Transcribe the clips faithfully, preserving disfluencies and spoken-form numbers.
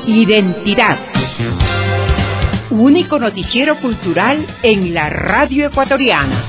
Identidad. Único noticiero cultural en la radio ecuatoriana.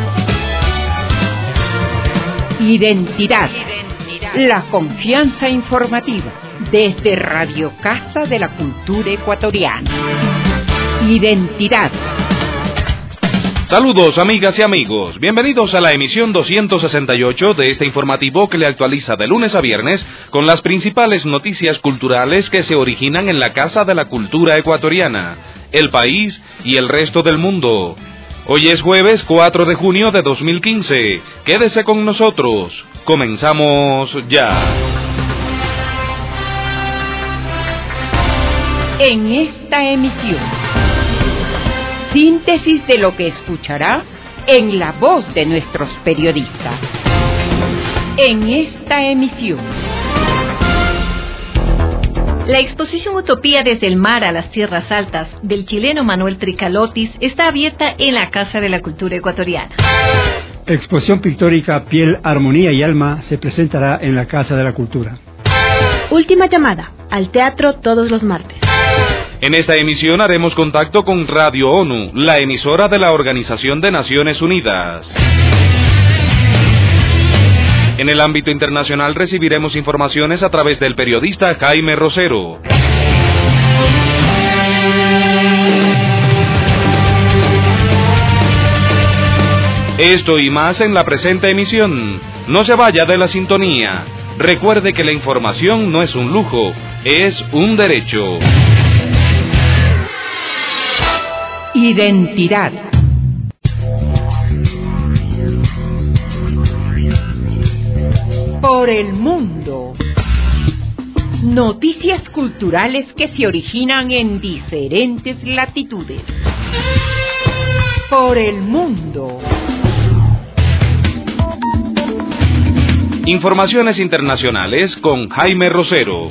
Identidad. La confianza informativa desde Radio Casa de la Cultura Ecuatoriana. Identidad. Saludos amigas y amigos, bienvenidos a la emisión doscientos sesenta y ocho de este informativo que le actualiza de lunes a viernes con las principales noticias culturales que se originan en la Casa de la Cultura Ecuatoriana, el país y el resto del mundo. Hoy es jueves cuatro de junio de dos mil quince, quédese con nosotros, comenzamos ya. En esta emisión, síntesis de lo que escuchará en la voz de nuestros periodistas. En esta emisión, la exposición Utopía desde el mar a las tierras altas del chileno Manuel Tricalotis está abierta en la Casa de la Cultura Ecuatoriana. Exposición pictórica Piel, Armonía y Alma se presentará en la Casa de la Cultura. Última llamada al teatro todos los martes. En esta emisión haremos contacto con Radio ONU, la emisora de la Organización de Naciones Unidas. En el ámbito internacional recibiremos informaciones a través del periodista Jaime Rosero. Esto y más en la presente emisión. No se vaya de la sintonía. Recuerde que la información no es un lujo, es un derecho. Identidad. Por el mundo. Noticias culturales que se originan en diferentes latitudes. Por el mundo. Informaciones internacionales con Jaime Rosero.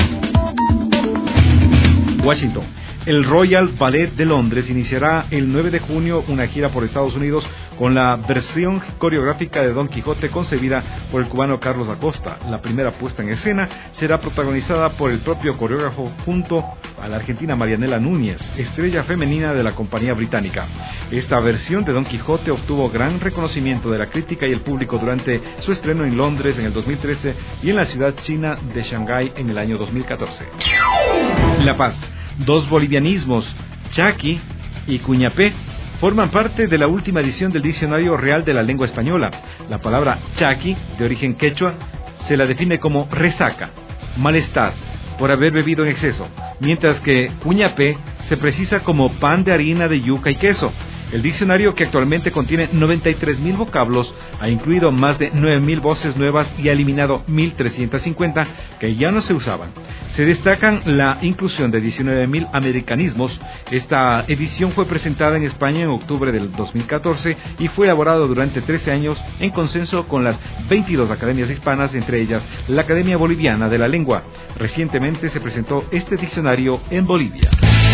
Washington. El Royal Ballet de Londres iniciará el nueve de junio una gira por Estados Unidos con la versión coreográfica de Don Quijote concebida por el cubano Carlos Acosta. La primera puesta en escena será protagonizada por el propio coreógrafo junto a la argentina Marianela Núñez, estrella femenina de la compañía británica. Esta versión de Don Quijote obtuvo gran reconocimiento de la crítica y el público durante su estreno en Londres en el dos mil trece y en la ciudad china de Shanghái en el año dos mil catorce. La Paz. Dos bolivianismos, chaqui y cuñapé, forman parte de la última edición del Diccionario Real de la Lengua Española. La palabra chaqui, de origen quechua, se la define como resaca, malestar, por haber bebido en exceso, mientras que cuñapé se precisa como pan de harina de yuca y queso. El diccionario, que actualmente contiene noventa y tres mil vocablos, ha incluido más de nueve mil voces nuevas y ha eliminado mil trescientas cincuenta que ya no se usaban. Se destacan la inclusión de diecinueve mil americanismos. Esta edición fue presentada en España en octubre del dos mil catorce y fue elaborado durante trece años en consenso con las veintidós academias hispanas, entre ellas la Academia Boliviana de la Lengua. Recientemente se presentó este diccionario en Bolivia.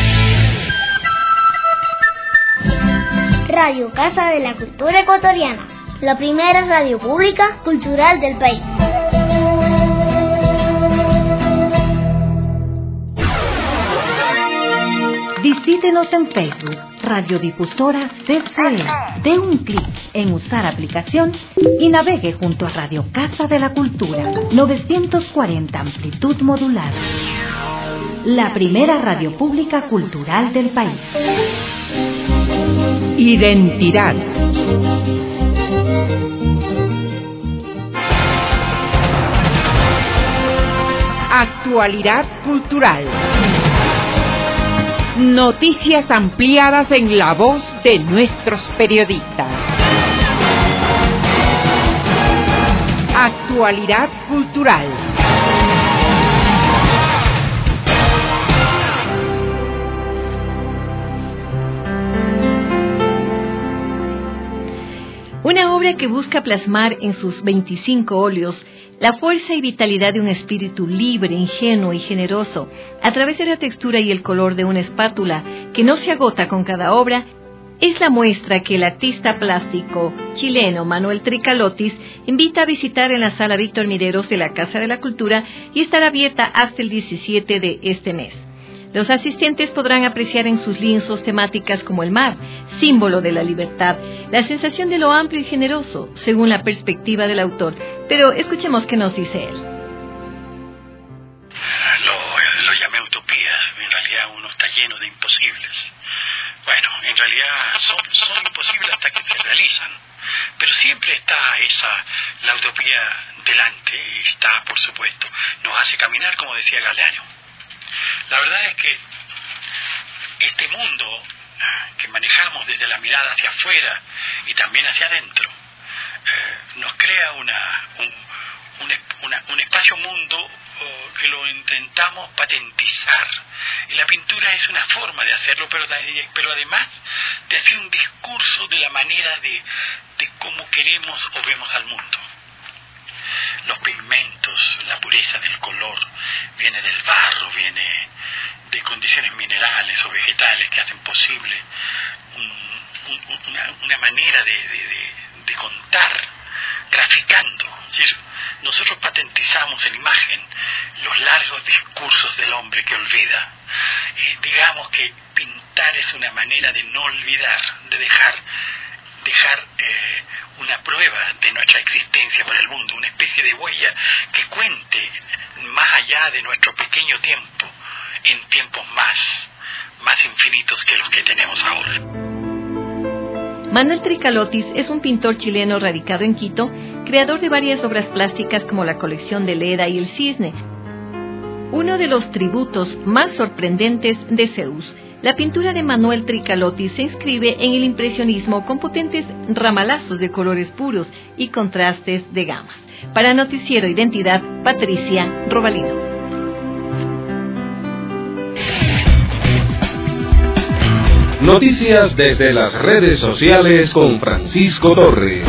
Radio Casa de la Cultura Ecuatoriana, la primera radio pública cultural del país. Visítenos en Facebook, Radiodifusora C C E. Dé un clic en usar aplicación y navegue junto a Radio Casa de la Cultura, novecientos cuarenta amplitud modulada. La primera radio pública cultural del país. Identidad. Actualidad cultural. Noticias ampliadas en la voz de nuestros periodistas. Actualidad cultural. Una obra que busca plasmar en sus veinticinco óleos la fuerza y vitalidad de un espíritu libre, ingenuo y generoso, a través de la textura y el color de una espátula que no se agota con cada obra Es la muestra que el artista plástico chileno Manuel Tricalotis invita a visitar en la Sala Víctor Mideros de la Casa de la Cultura y estará abierta hasta el diecisiete de este mes. Los asistentes podrán apreciar en sus lienzos temáticas como el mar, símbolo de la libertad, la sensación de lo amplio y generoso, según la perspectiva del autor. Pero escuchemos qué nos dice él. Lo, lo llamé utopías, en realidad uno está lleno de imposibles. Bueno, en realidad son, son imposibles hasta que se realizan, pero siempre está esa, la utopía delante, y está, por supuesto, nos hace caminar, como decía Galeano. La verdad es que este mundo que manejamos desde la mirada hacia afuera y también hacia adentro, eh, nos crea una, un, un, una, un espacio-mundo oh, que lo intentamos patentizar. Y la pintura es una forma de hacerlo, pero, pero además de hacer un discurso de la manera de, de cómo queremos o vemos al mundo. Los pigmentos, la pureza del color, viene del barro, viene de condiciones minerales o vegetales que hacen posible un, un, una, una manera de, de, de, de contar, graficando. Es decir, nosotros patentizamos en imagen los largos discursos del hombre que olvida. Y digamos que pintar es una manera de no olvidar, de dejar, dejar eh, una prueba de nuestra existencia por el mundo, una especie de huella que cuente más allá de nuestro pequeño tiempo, en tiempos más, más infinitos que los que tenemos ahora. Manuel Tricalotis es un pintor chileno radicado en Quito, creador de varias obras plásticas como la colección de Leda y el Cisne. Uno de los tributos más sorprendentes de Zeus, la pintura de Manuel Tricalotis se inscribe en el impresionismo con potentes ramalazos de colores puros y contrastes de gamas. Para Noticiero Identidad, Patricia Robalino. Noticias desde las redes sociales con Francisco Torres.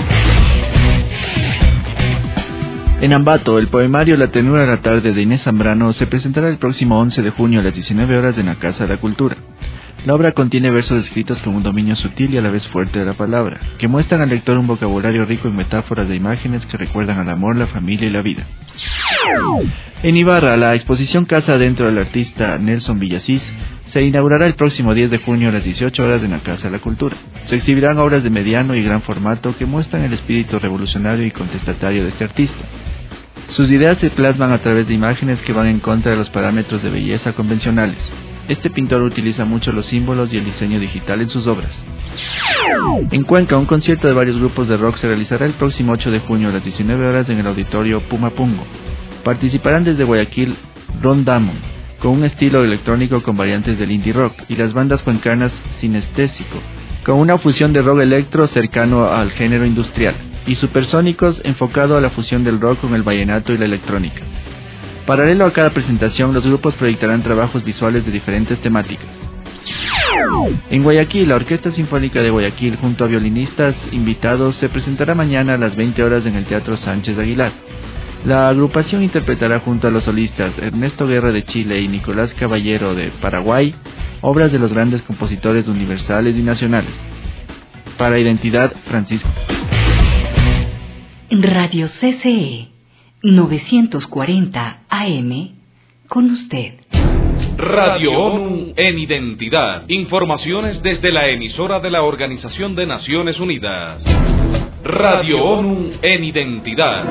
En Ambato, el poemario La ternura de la tarde de Inés Zambrano se presentará el próximo once de junio a las diecinueve horas en la Casa de la Cultura. La obra contiene versos escritos con un dominio sutil y a la vez fuerte de la palabra, que muestran al lector un vocabulario rico en metáforas de imágenes que recuerdan al amor, la familia y la vida. En Ibarra, la exposición Casa Adentro del artista Nelson Villasís se inaugurará el próximo diez de junio a las dieciocho horas en la Casa de la Cultura. Se exhibirán obras de mediano y gran formato que muestran el espíritu revolucionario y contestatario de este artista. Sus ideas se plasman a través de imágenes que van en contra de los parámetros de belleza convencionales. Este pintor utiliza mucho los símbolos y el diseño digital en sus obras. En Cuenca, un concierto de varios grupos de rock se realizará el próximo ocho de junio a las diecinueve horas en el auditorio Pumapungo. Participarán desde Guayaquil Ron Damon, con un estilo electrónico con variantes del indie rock, y las bandas cuencanas Sinestésico, con una fusión de rock electro cercano al género industrial, y Supersónicos enfocado a la fusión del rock con el vallenato y la electrónica. Paralelo a cada presentación, los grupos proyectarán trabajos visuales de diferentes temáticas. En Guayaquil, la Orquesta Sinfónica de Guayaquil, junto a violinistas invitados, se presentará mañana a las veinte horas en el Teatro Sánchez Aguilar. La agrupación interpretará junto a los solistas Ernesto Guerra de Chile y Nicolás Caballero de Paraguay obras de los grandes compositores universales y nacionales. Para Identidad, Francisco. Radio C C E novecientos cuarenta A M, con usted. Radio ONU en Identidad. Informaciones desde la emisora de la Organización de Naciones Unidas. Radio ONU en Identidad.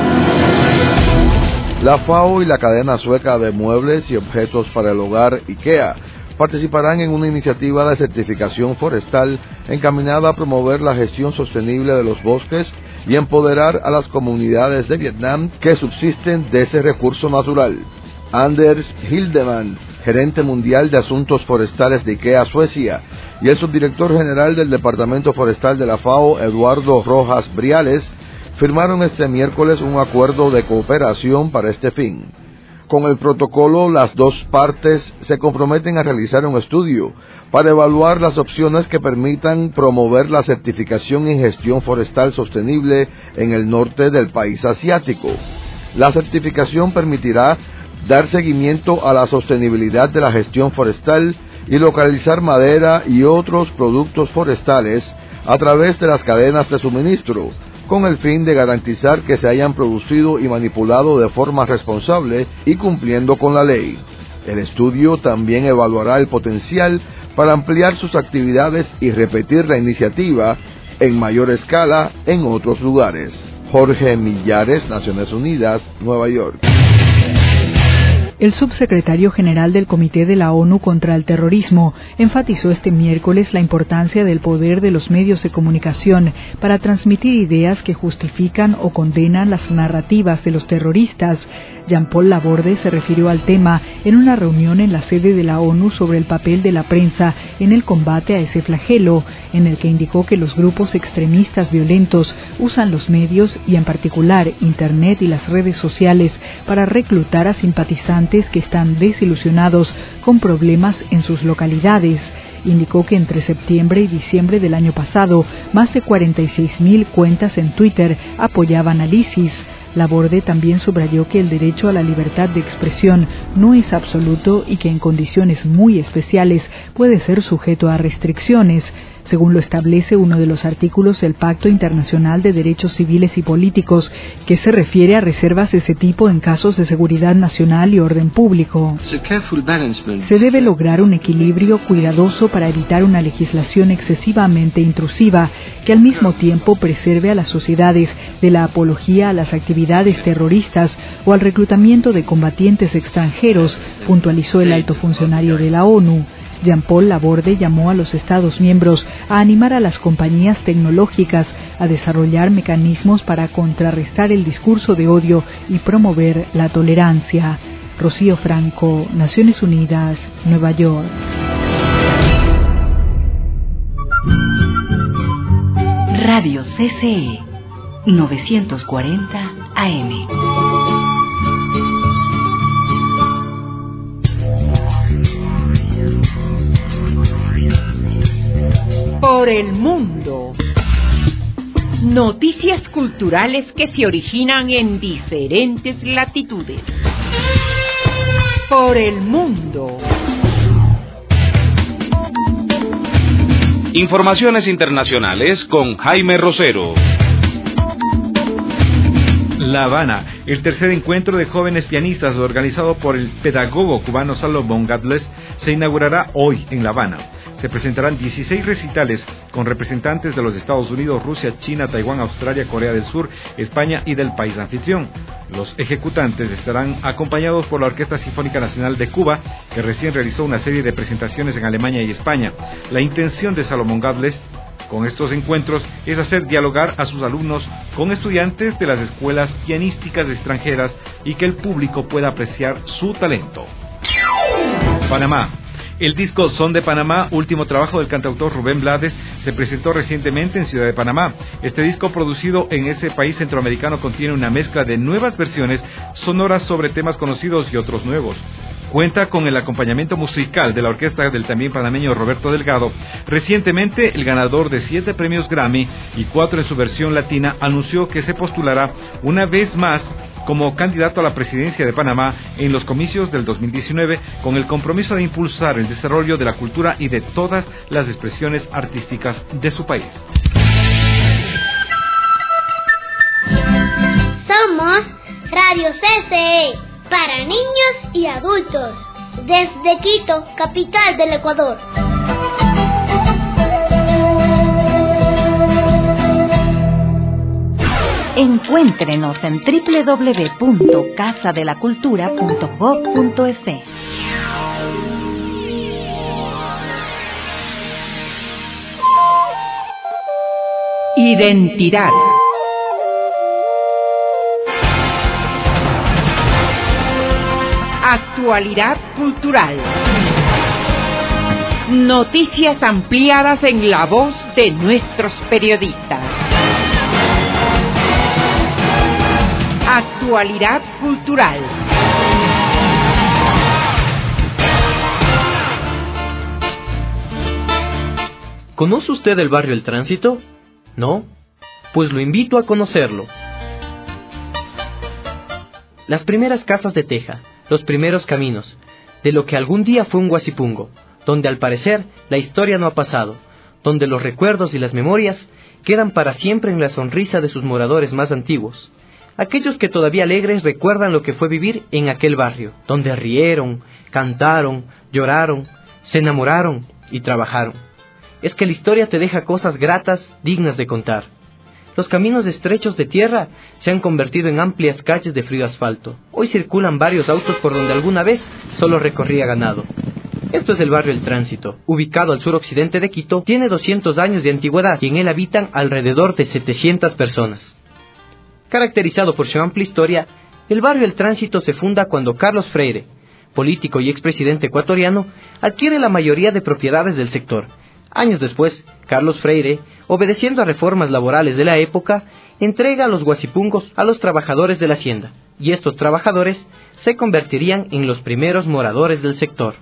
La FAO y la cadena sueca de muebles y objetos para el hogar IKEA participarán en una iniciativa de certificación forestal encaminada a promover la gestión sostenible de los bosques y empoderar a las comunidades de Vietnam que subsisten de ese recurso natural. Anders Hildeman, gerente mundial de asuntos forestales de IKEA Suecia, y el subdirector general del Departamento Forestal de la FAO, Eduardo Rojas Briales, firmaron este miércoles un acuerdo de cooperación para este fin. Con el protocolo, las dos partes se comprometen a realizar un estudio para evaluar las opciones que permitan promover la certificación en gestión forestal sostenible en el norte del país asiático. La certificación permitirá dar seguimiento a la sostenibilidad de la gestión forestal y localizar madera y otros productos forestales a través de las cadenas de suministro, con el fin de garantizar que se hayan producido y manipulado de forma responsable y cumpliendo con la ley. El estudio también evaluará el potencial para ampliar sus actividades y repetir la iniciativa en mayor escala en otros lugares. Jorge Millares, Naciones Unidas, Nueva York. El subsecretario general del Comité de la ONU contra el Terrorismo enfatizó este miércoles la importancia del poder de los medios de comunicación para transmitir ideas que justifican o condenan las narrativas de los terroristas. Jean-Paul Laborde se refirió al tema en una reunión en la sede de la ONU sobre el papel de la prensa en el combate a ese flagelo, en el que indicó que los grupos extremistas violentos usan los medios y en particular Internet y las redes sociales para reclutar a simpatizantes que están desilusionados con problemas en sus localidades. Indicó que entre septiembre y diciembre del año pasado, más de cuarenta y seis mil cuentas en Twitter apoyaban al ISIS. Laborde también subrayó que el derecho a la libertad de expresión no es absoluto y que en condiciones muy especiales puede ser sujeto a restricciones, según lo establece uno de los artículos del Pacto Internacional de Derechos Civiles y Políticos, que se refiere a reservas de ese tipo en casos de seguridad nacional y orden público. Se debe lograr un equilibrio cuidadoso para evitar una legislación excesivamente intrusiva que al mismo tiempo preserve a las sociedades de la apología a las actividades terroristas o al reclutamiento de combatientes extranjeros, puntualizó el alto funcionario de la ONU. Jean-Paul Laborde llamó a los Estados miembros a animar a las compañías tecnológicas a desarrollar mecanismos para contrarrestar el discurso de odio y promover la tolerancia. Rocío Franco, Naciones Unidas, Nueva York. Radio C C E, novecientos cuarenta A M. Por el mundo. Noticias culturales que se originan en diferentes latitudes. Por el mundo. Informaciones internacionales con Jaime Rosero. La Habana, el tercer encuentro de jóvenes pianistas organizado por el pedagogo cubano Salomón Gatles se inaugurará hoy en La Habana. Se presentarán dieciséis recitales con representantes de los Estados Unidos, Rusia, China, Taiwán, Australia, Corea del Sur, España y del país anfitrión. Los ejecutantes estarán acompañados por la Orquesta Sinfónica Nacional de Cuba, que recién realizó una serie de presentaciones en Alemania y España. La intención de Salomón Gatles con estos encuentros es hacer dialogar a sus alumnos con estudiantes de las escuelas pianísticas extranjeras y que el público pueda apreciar su talento. Panamá. El disco Son de Panamá, último trabajo del cantautor Rubén Blades, se presentó recientemente en Ciudad de Panamá. Este disco, producido en ese país centroamericano, contiene una mezcla de nuevas versiones sonoras sobre temas conocidos y otros nuevos. Cuenta con el acompañamiento musical de la orquesta del también panameño Roberto Delgado. Recientemente, el ganador de siete premios Grammy y cuatro en su versión latina anunció que se postulará una vez más como candidato a la presidencia de Panamá en los comicios del dos mil diecinueve, con el compromiso de impulsar el desarrollo de la cultura y de todas las expresiones artísticas de su país. Somos Radio C C E, para niños y adultos, desde Quito, capital del Ecuador. Encuéntrenos en doble u doble u doble u punto casa de la cultura punto gob punto es. Identidad. Actualidad cultural. Noticias ampliadas en la voz de nuestros periodistas. Actualidad cultural. ¿Conoce usted el barrio El Tránsito? ¿No? Pues lo invito a conocerlo. Las primeras casas de teja, los primeros caminos, de lo que algún día fue un Guasipungo, donde al parecer la historia no ha pasado, donde los recuerdos y las memorias quedan para siempre en la sonrisa de sus moradores más antiguos, aquellos que todavía alegres recuerdan lo que fue vivir en aquel barrio, donde rieron, cantaron, lloraron, se enamoraron y trabajaron. Es que la historia te deja cosas gratas, dignas de contar. Los caminos estrechos de tierra se han convertido en amplias calles de frío asfalto. Hoy circulan varios autos por donde alguna vez solo recorría ganado. Esto es el barrio El Tránsito, ubicado al suroccidente de Quito, tiene doscientos años de antigüedad y en él habitan alrededor de setecientas personas. Caracterizado por su amplia historia, el barrio El Tránsito se funda cuando Carlos Freire, político y expresidente ecuatoriano, adquiere la mayoría de propiedades del sector. Años después, Carlos Freire, obedeciendo a reformas laborales de la época, entrega los guasipungos a los trabajadores de la hacienda, y estos trabajadores se convertirían en los primeros moradores del sector.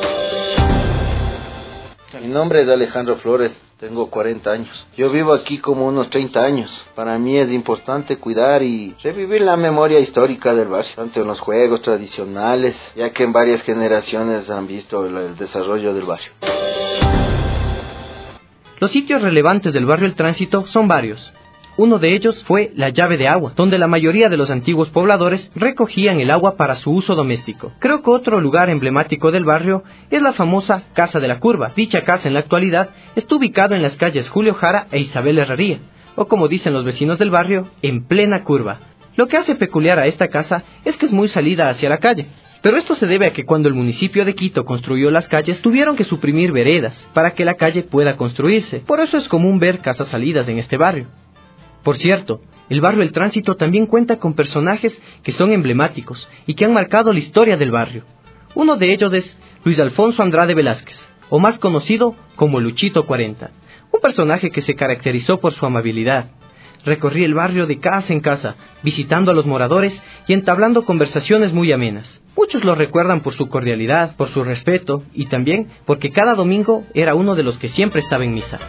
Mi nombre es Alejandro Flores, tengo cuarenta años. Yo vivo aquí como unos treinta años. Para mí es importante cuidar y revivir la memoria histórica del barrio, tanto en los juegos tradicionales, ya que en varias generaciones han visto el desarrollo del barrio. Los sitios relevantes del barrio El Tránsito son varios. Uno de ellos fue la llave de agua, donde la mayoría de los antiguos pobladores recogían el agua para su uso doméstico. Creo que otro lugar emblemático del barrio es la famosa Casa de la Curva. Dicha casa en la actualidad está ubicada en las calles Julio Jara e Isabel Herrería, o como dicen los vecinos del barrio, en plena curva. Lo que hace peculiar a esta casa es que es muy salida hacia la calle. Pero esto se debe a que cuando el municipio de Quito construyó las calles, tuvieron que suprimir veredas para que la calle pueda construirse. Por eso es común ver casas salidas en este barrio. Por cierto, el barrio El Tránsito también cuenta con personajes que son emblemáticos y que han marcado la historia del barrio. Uno de ellos es Luis Alfonso Andrade Velázquez, o más conocido como Luchito cuarenta, un personaje que se caracterizó por su amabilidad. Recorría el barrio de casa en casa, visitando a los moradores y entablando conversaciones muy amenas. Muchos lo recuerdan por su cordialidad, por su respeto y también porque cada domingo era uno de los que siempre estaba en misa.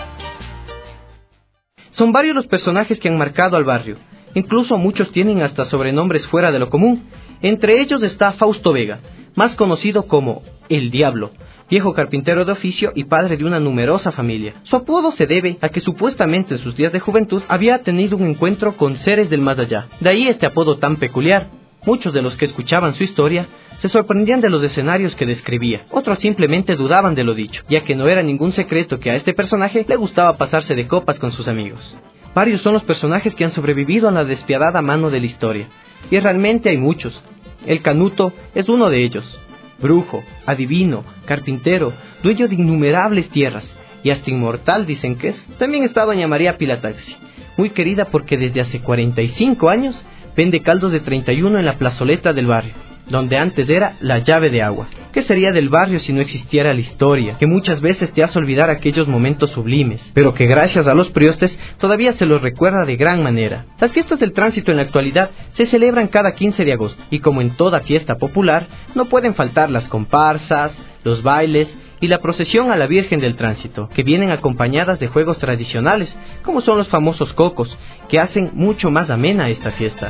Son varios los personajes que han marcado al barrio, incluso muchos tienen hasta sobrenombres fuera de lo común. Entre ellos está Fausto Vega, más conocido como El Diablo, viejo carpintero de oficio y padre de una numerosa familia. Su apodo se debe a que supuestamente en sus días de juventud había tenido un encuentro con seres del más allá. De ahí este apodo tan peculiar. Muchos de los que escuchaban su historia se sorprendían de los escenarios que describía. Otros simplemente dudaban de lo dicho, ya que no era ningún secreto que a este personaje le gustaba pasarse de copas con sus amigos. Varios son los personajes que han sobrevivido a la despiadada mano de la historia, y realmente hay muchos. El Canuto es uno de ellos. Brujo, adivino, carpintero, dueño de innumerables tierras, y hasta inmortal dicen que es. También está doña María Pilataxi, muy querida porque desde hace cuarenta y cinco años vende caldos de treinta y uno en la plazoleta del barrio, donde antes era la llave de agua. ¿Qué sería del barrio si no existiera la historia, que muchas veces te hace olvidar aquellos momentos sublimes, pero que gracias a los priostes todavía se los recuerda de gran manera? Las fiestas del tránsito en la actualidad se celebran cada quince de agosto, y como en toda fiesta popular, no pueden faltar las comparsas, los bailes y la procesión a la Virgen del Tránsito, que vienen acompañadas de juegos tradicionales, como son los famosos cocos, que hacen mucho más amena esta fiesta.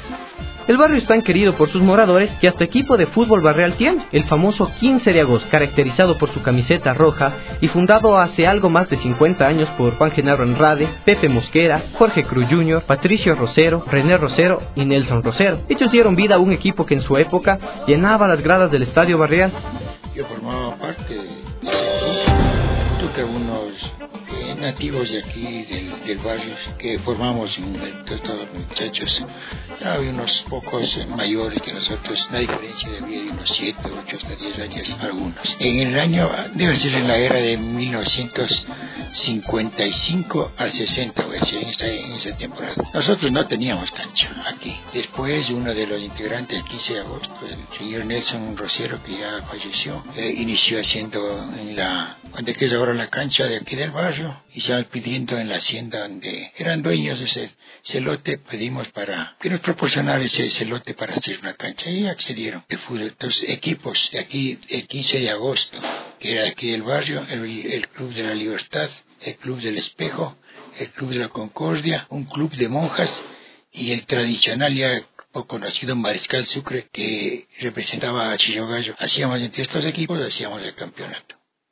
El barrio es tan querido por sus moradores que hasta equipo de fútbol barrial tiene, el famoso quince de agosto, caracterizado por su camiseta roja y fundado hace algo más de cincuenta años por Juan Genaro Andrade, Pepe Mosquera, Jorge Cruz junior, Patricio Rosero, René Rosero y Nelson Rosero. Ellos dieron vida a un equipo que en su época llenaba las gradas del estadio barrial. Yo formaba parte de ese grupo, que algunos eh, nativos de aquí, del, del barrio, que formamos todos los muchachos. Ya había unos pocos eh, mayores que nosotros, la diferencia de había de unos siete, ocho hasta diez años algunos. En el año, debe ser en la era de mil novecientos cincuenta y cinco al sesenta, voy a decir, en esa, en esa temporada. Nosotros no teníamos cancha aquí. Después, uno de los integrantes del quince de agosto, el señor Nelson Rosero, que ya falleció, eh, inició haciendo en la, donde que es ahora la cancha de aquí del barrio, y se pidiendo en la hacienda donde eran dueños de ese, ese lote, pedimos para que nos proporcionara ese, ese lote para hacer una cancha, y accedieron. De fútbol, entonces, equipos de aquí, el quince de agosto, que era aquí del barrio, el, el Club de la Libertad, el Club del Espejo, el Club de la Concordia, un club de monjas, y el tradicional, ya o conocido Mariscal Sucre, que representaba a Chillogallo. Hacíamos entre estos equipos, hacíamos el campeonato.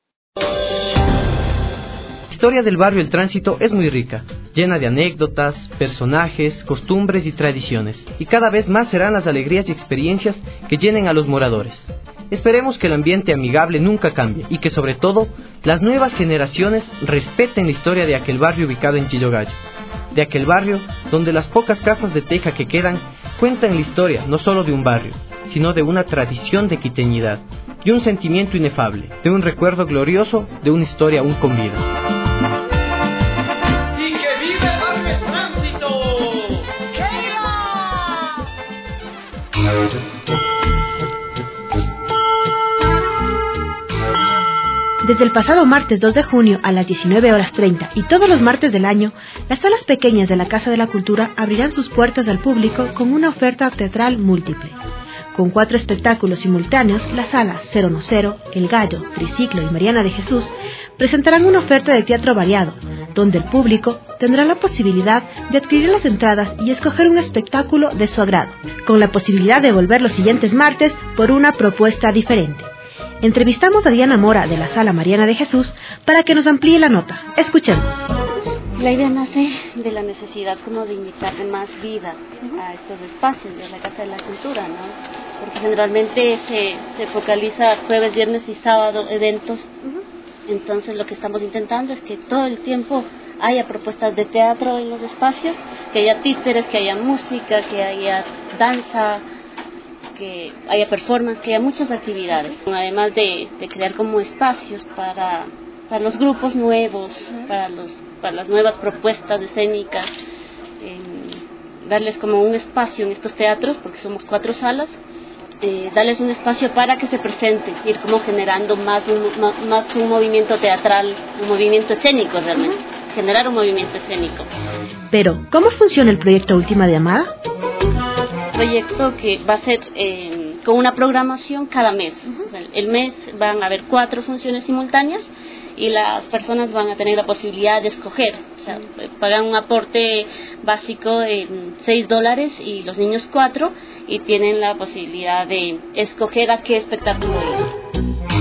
La historia del barrio El Tránsito es muy rica, llena de anécdotas, personajes, costumbres y tradiciones, y cada vez más serán las alegrías y experiencias que llenen a los moradores. Esperemos que el ambiente amigable nunca cambie y que sobre todo las nuevas generaciones respeten la historia de aquel barrio ubicado en Chillogallo, de aquel barrio donde las pocas casas de teja que quedan cuentan la historia no solo de un barrio, sino de una tradición de quiteñidad y un sentimiento inefable, de un recuerdo glorioso de una historia aún con vida. Desde el pasado martes dos de junio a las diecinueve horas treinta y todos los martes del año, las salas pequeñas de la Casa de la Cultura abrirán sus puertas al público con una oferta teatral múltiple. Con cuatro espectáculos simultáneos, las salas cero uno cero, El Gallo, Triciclo y Mariana de Jesús presentarán una oferta de teatro variado, donde el público tendrá la posibilidad de adquirir las entradas y escoger un espectáculo de su agrado, con la posibilidad de volver los siguientes martes por una propuesta diferente. Entrevistamos a Diana Mora de la Sala Mariana de Jesús para que nos amplíe la nota. Escuchemos. La idea nace de la necesidad como de invitarle más vida a estos espacios de la Casa de la Cultura, ¿no? Porque generalmente se, se focaliza jueves, viernes y sábado eventos. Entonces lo que estamos intentando es que todo el tiempo haya propuestas de teatro en los espacios, que haya títeres, que haya música, que haya danza, que haya performance, que haya muchas actividades, además de, de crear como espacios para, para los grupos nuevos, para, los, para las nuevas propuestas escénicas, eh, darles como un espacio en estos teatros, porque somos cuatro salas, eh, darles un espacio para que se presenten, ir como generando más un, más un movimiento teatral, un movimiento escénico realmente, generar un movimiento escénico. Pero, ¿cómo funciona el proyecto Última Llamada? Proyecto que va a ser eh, con una programación cada mes. Uh-huh. O sea, el mes van a haber cuatro funciones simultáneas y las personas van a tener la posibilidad de escoger. O sea, pagan un aporte básico de seis dólares y los niños cuatro, y tienen la posibilidad de escoger a qué espectáculo ir.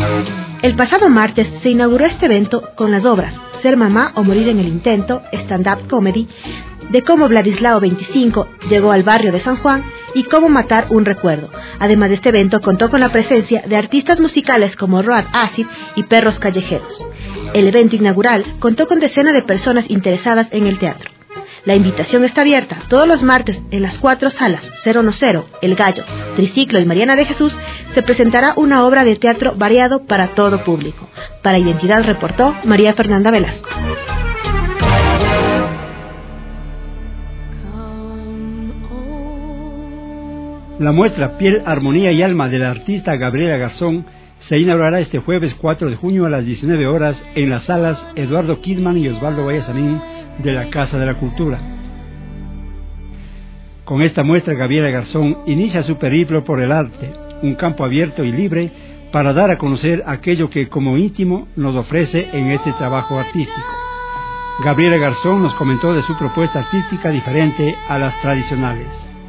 El pasado martes se inauguró este evento con las obras Ser Mamá o Morir en el Intento, stand-up comedy, de cómo Vladislao veinticinco llegó al barrio de San Juan y cómo matar un recuerdo. Además de este evento contó con la presencia de artistas musicales como Road Acid y Perros Callejeros. El evento inaugural contó con decenas de personas interesadas en el teatro. La invitación está abierta todos los martes en las cuatro salas cero uno cero, El Gallo, Triciclo y Mariana de Jesús. Se presentará una obra de teatro variado para todo público. Para Identidad reportó María Fernanda Velasco. La muestra Piel, Armonía y Alma de la artista Gabriela Garzón se inaugurará este jueves cuatro de junio a las diecinueve horas en las salas Eduardo Kidman y Osvaldo Vallasamín de la Casa de la Cultura. Con esta muestra, Gabriela Garzón inicia su periplo por el arte, un campo abierto y libre para dar a conocer aquello que como íntimo nos ofrece en este trabajo artístico. Gabriela Garzón nos comentó de su propuesta artística diferente a las tradicionales.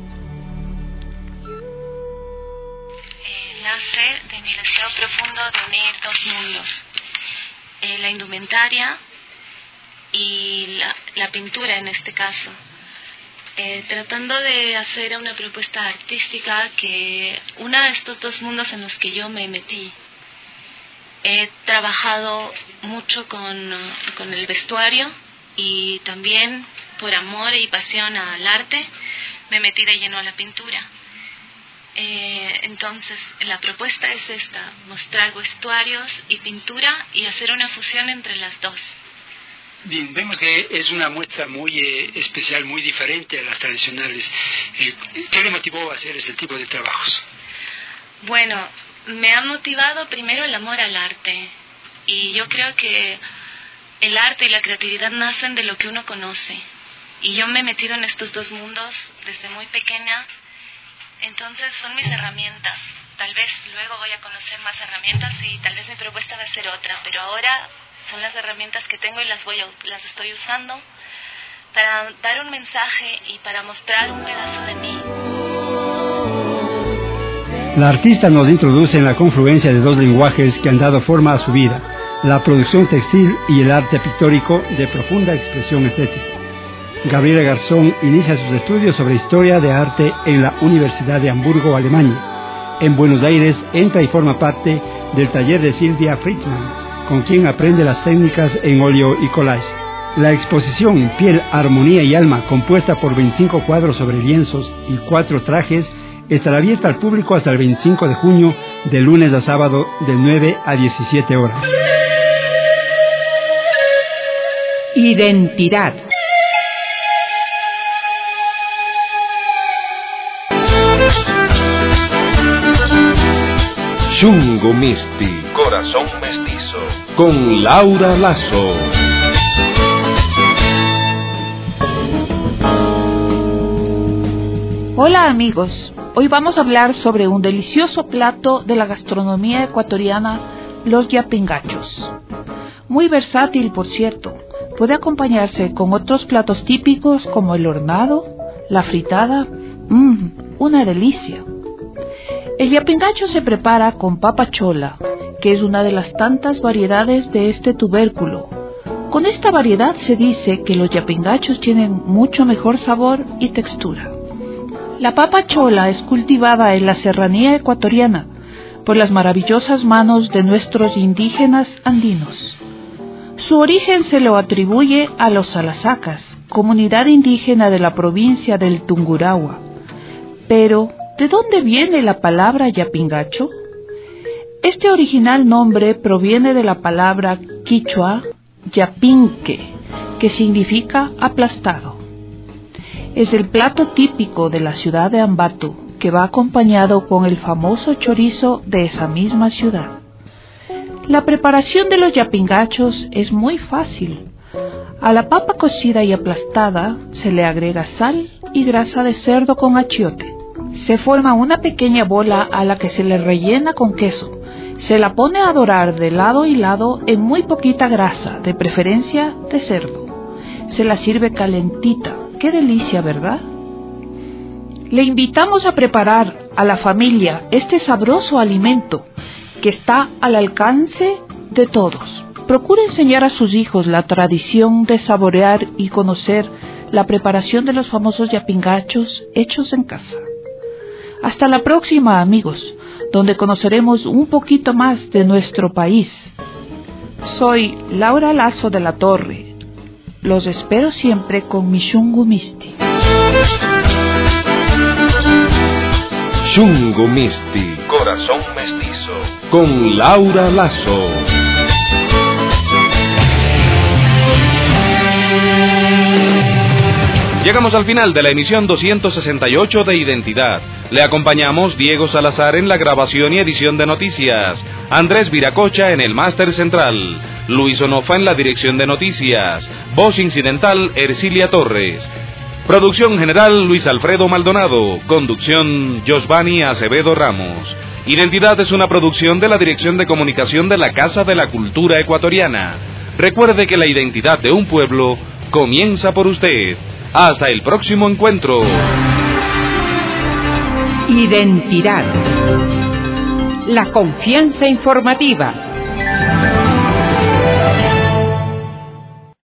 Eh, nace de mi deseo profundo de unir dos mundos, eh, la indumentaria y la, la pintura en este caso, eh, tratando de hacer una propuesta artística que una estos dos mundos en los que yo me metí. He trabajado mucho con, con el vestuario y también por amor y pasión al arte me metí de lleno a la pintura. Eh, entonces la propuesta es esta, mostrar vestuarios y pintura y hacer una fusión entre las dos. Bien, vemos que es una muestra muy eh, especial, muy diferente a las tradicionales. Eh, ¿Qué le motivó a hacer este tipo de trabajos? Bueno, me ha motivado primero el amor al arte. Y yo creo que el arte y la creatividad nacen de lo que uno conoce. Y yo me he metido en estos dos mundos desde muy pequeña. Entonces son mis herramientas. Tal vez luego voy a conocer más herramientas y tal vez mi propuesta va a ser otra. Pero ahora son las herramientas que tengo y las voy a, las estoy usando para dar un mensaje y para mostrar un pedazo de mí. La artista nos introduce en la confluencia de dos lenguajes que han dado forma a su vida, la producción textil y el arte pictórico de profunda expresión estética. Gabriela Garzón inicia sus estudios sobre historia de arte en la Universidad de Hamburgo, Alemania. En Buenos Aires entra y forma parte del taller de Silvia Friedman, con quien aprende las técnicas en óleo y collage. La exposición Piel, Armonía y Alma, compuesta por veinticinco cuadros sobre lienzos y cuatro trajes, estará abierta al público hasta el veinticinco de junio, de lunes a sábado, de nueve a diecisiete horas. Identidad. Shungo Misti, Corazón Mestizo, con Laura Lazo. Hola amigos, hoy vamos a hablar sobre un delicioso plato de la gastronomía ecuatoriana, los yapingachos. Muy versátil, por cierto, puede acompañarse con otros platos típicos como el hornado, la fritada, mmm, una delicia. El yapingacho se prepara con papa chola, que es una de las tantas variedades de este tubérculo. Con esta variedad se dice que los yapingachos tienen mucho mejor sabor y textura. La papa chola es cultivada en la serranía ecuatoriana por las maravillosas manos de nuestros indígenas andinos. Su origen se lo atribuye a los Salasacas, comunidad indígena de la provincia del Tungurahua. Pero, ¿de dónde viene la palabra yapingacho? Este original nombre proviene de la palabra quichua yapinque, que significa aplastado. Es el plato típico de la ciudad de Ambato, que va acompañado con el famoso chorizo de esa misma ciudad. La preparación de los yapingachos es muy fácil. A la papa cocida y aplastada se le agrega sal y grasa de cerdo con achiote. Se forma una pequeña bola a la que se le rellena con queso. Se la pone a dorar de lado y lado en muy poquita grasa, de preferencia de cerdo. Se la sirve calentita. ¡Qué delicia!, ¿verdad? Le invitamos a preparar a la familia este sabroso alimento que está al alcance de todos. Procure enseñar a sus hijos la tradición de saborear y conocer la preparación de los famosos yapingachos hechos en casa. Hasta la próxima, amigos, donde conoceremos un poquito más de nuestro país. Soy Laura Lazo de la Torre. Los espero siempre con mi Shungo Misti. Shungo Misti, Corazón Mestizo, con Laura Lazo. Llegamos al final de la emisión doscientos sesenta y ocho de Identidad. Le acompañamos Diego Salazar en la grabación y edición de noticias, Andrés Viracocha en el máster central, Luis Onofa en la dirección de noticias, voz incidental Ercilia Torres, producción general Luis Alfredo Maldonado, conducción Josvani Acevedo Ramos. Identidad es una producción de la Dirección de Comunicación de la Casa de la Cultura Ecuatoriana. Recuerde que la identidad de un pueblo comienza por usted. Hasta el próximo encuentro. Identidad. La confianza informativa.